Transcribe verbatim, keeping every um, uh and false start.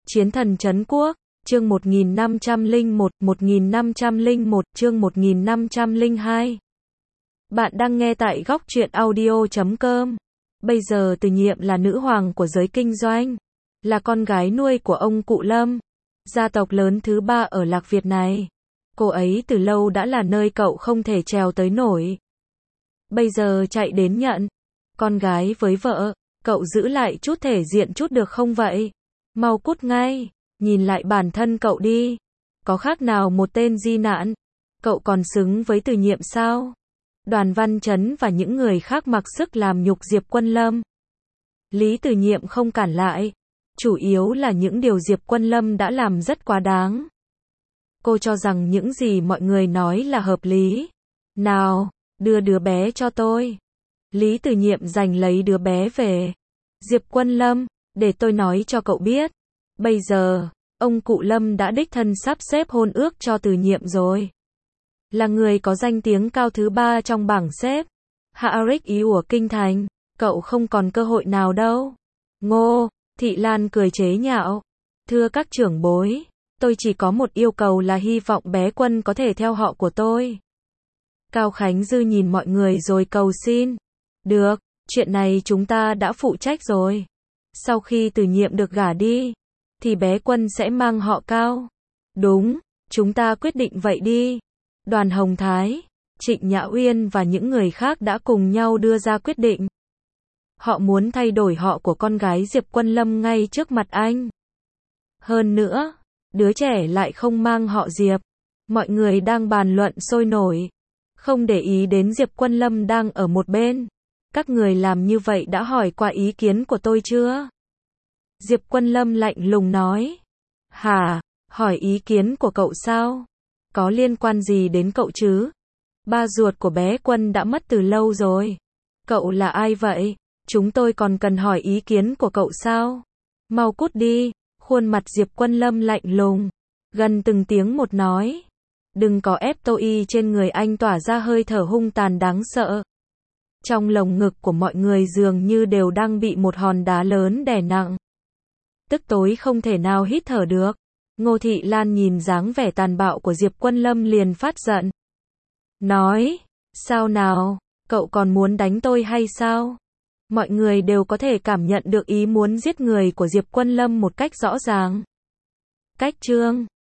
Chiến thần trấn quốc, chương một nghìn năm trăm lẻ một, một nghìn năm trăm lẻ một, chương một nghìn năm trăm lẻ hai. Bạn đang nghe tại góc truyện audio chấm com. Bây giờ Từ Nhiệm là nữ hoàng của giới kinh doanh, là con gái nuôi của ông cụ Lâm, gia tộc lớn thứ ba ở Lạc Việt này. Cô ấy từ lâu đã là nơi cậu không thể trèo tới nổi. Bây giờ chạy đến nhận con gái với vợ, cậu giữ lại chút thể diện chút được không vậy? Mau cút ngay, nhìn lại bản thân cậu đi. Có khác nào một tên di nạn? Cậu còn xứng với Từ Nhiệm sao? Đoàn Văn Chấn và những người khác mặc sức làm nhục Diệp Quân Lâm. Lý Từ Nhiệm không cản lại. Chủ yếu là những điều Diệp Quân Lâm đã làm rất quá đáng. Cô cho rằng những gì mọi người nói là hợp lý. Nào, đưa đứa bé cho tôi. Lý Từ Nhiệm giành lấy đứa bé về. Diệp Quân Lâm, để tôi nói cho cậu biết. Bây giờ, ông cụ Lâm đã đích thân sắp xếp hôn ước cho Từ Nhiệm rồi. Là người có danh tiếng cao thứ ba trong bảng xếp. Hạ Rích ý của Kinh Thành, cậu không còn cơ hội nào đâu. Ngô, Thị Lan cười chế nhạo. Thưa các trưởng bối, tôi chỉ có một yêu cầu là hy vọng bé Quân có thể theo họ của tôi. Cao Khánh Dư nhìn mọi người rồi cầu xin. Được, chuyện này chúng ta đã phụ trách rồi. Sau khi Từ Nhiệm được gả đi, thì bé Quân sẽ mang họ Cao. Đúng, chúng ta quyết định vậy đi. Đoàn Hồng Thái, Trịnh Nhã Uyên và những người khác đã cùng nhau đưa ra quyết định. Họ muốn thay đổi họ của con gái Diệp Quân Lâm ngay trước mặt anh. Hơn nữa, đứa trẻ lại không mang họ Diệp. Mọi người đang bàn luận sôi nổi, không để ý đến Diệp Quân Lâm đang ở một bên. Các người làm như vậy đã hỏi qua ý kiến của tôi chưa? Diệp Quân Lâm lạnh lùng nói. Hả, hỏi ý kiến của cậu sao? Có liên quan gì đến cậu chứ? Ba ruột của bé Quân đã mất từ lâu rồi. Cậu là ai vậy? Chúng tôi còn cần hỏi ý kiến của cậu sao? Mau cút đi. Khuôn mặt Diệp Quân Lâm lạnh lùng, gần từng tiếng một nói. Đừng có ép tôi, trên người anh tỏa ra hơi thở hung tàn đáng sợ. Trong lồng ngực của mọi người dường như đều đang bị một hòn đá lớn đè nặng. Tức tối không thể nào hít thở được. Ngô Thị Lan nhìn dáng vẻ tàn bạo của Diệp Quân Lâm liền phát giận. Nói, sao nào, cậu còn muốn đánh tôi hay sao? Mọi người đều có thể cảm nhận được ý muốn giết người của Diệp Quân Lâm một cách rõ ràng. Cách chương